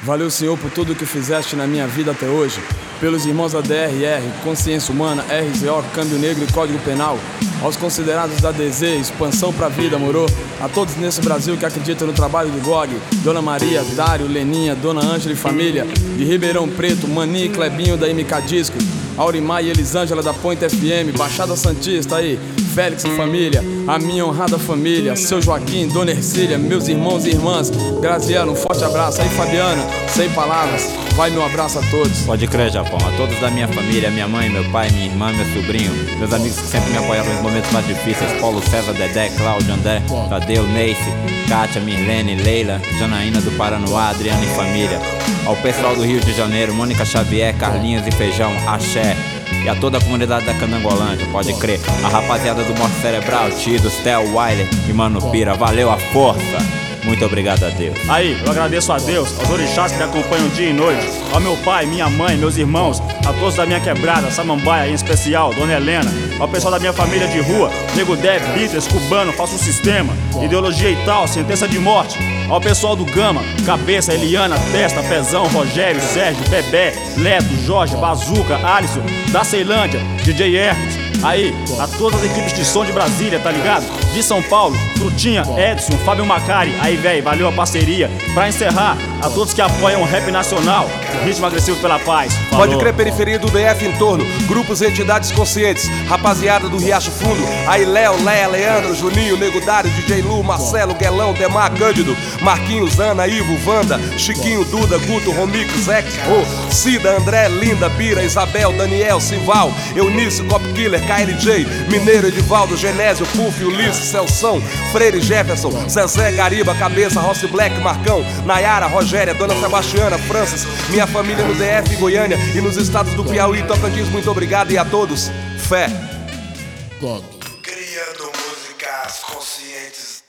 Valeu, Senhor, por tudo que fizeste na minha vida até hoje. Pelos irmãos da DRR, Consciência Humana, RZO, Câmbio Negro e Código Penal. Aos considerados da DZ, Expansão pra Vida, moro? A todos nesse Brasil que acreditam no trabalho do GOG. Dona Maria, Dário, Leninha, Dona Ângela e família. De Ribeirão Preto, Mani e Clebinho da MK Disco. Aurimar e Elisângela da Ponte FM. Baixada Santista aí, Félix e família. A minha honrada família. Seu Joaquim, Dona Ercília, meus irmãos e irmãs. Graziano, um forte abraço. Aí, Fabiana, sem palavras. Vai meu abraço a todos. Pode crer, Japão. A todos da minha família, minha mãe, meu pai, minha irmã, meu sobrinho, meus amigos que sempre me apoiaram nos momentos mais difíceis. Paulo César, Dedé, Cláudio, André, Tadeu, Neice, Kátia, Mirlene, Leila, Janaína do Paranoá, Adriana e família. Ao pessoal do Rio de Janeiro, Mônica Xavier, Carlinhos e Feijão, Axé. E a toda a comunidade da Candangolândia, pode crer. A rapaziada do Morte Cerebral, Tidos, Theo, Wiley e Mano Pira. Valeu a força! Muito obrigado a Deus. Aí, eu agradeço a Deus, aos orixás que me acompanham dia e noite, ao meu pai, minha mãe, meus irmãos, a todos da minha quebrada, Samambaia em especial, Dona Helena, ao pessoal da minha família de rua, Nego Deb, Beatles, Cubano, Faço um Sistema, Ideologia e Tal, Sentença de Morte, ao pessoal do Gama, Cabeça, Eliana, Testa, Pezão, Rogério, Sérgio, Bebé, Leto, Jorge, Bazuca, Alisson, da Ceilândia, DJ Hermes. Aí, a todas as equipes de som de Brasília, tá ligado? De São Paulo, Frutinha, Edson, Fábio Macari. Aí, véi, valeu a parceria. Pra encerrar, a todos que apoiam o rap nacional, ritmo agressivo pela paz. Falou. Pode crer, periferia do DF em torno, grupos e entidades conscientes, rapaziada do Riacho Fundo. Aí, Léo, Léa, Leandro, Juninho, Nego Dário, DJ Lu, Marcelo, Guelão, Demar, Cândido, Marquinhos, Ana, Ivo, Wanda, Chiquinho, Duda, Guto, Romix, Zex, Rô, Cida, André, Linda, Bira, Isabel, Daniel, Simval, Eunício, Cop Killer, KLJ, Mineiro, Edivaldo, Genésio, Puff, Ulisses, Celção, Freire, Jefferson, Zezé, Gariba, Cabeça, Rossi Black, Marcão, Nayara, Rogéria, Dona Sebastiana, Francis, minha família no DF, Goiânia e nos estados do Piauí, Tocantins, muito obrigado e a todos, fé. Criando músicas conscientes.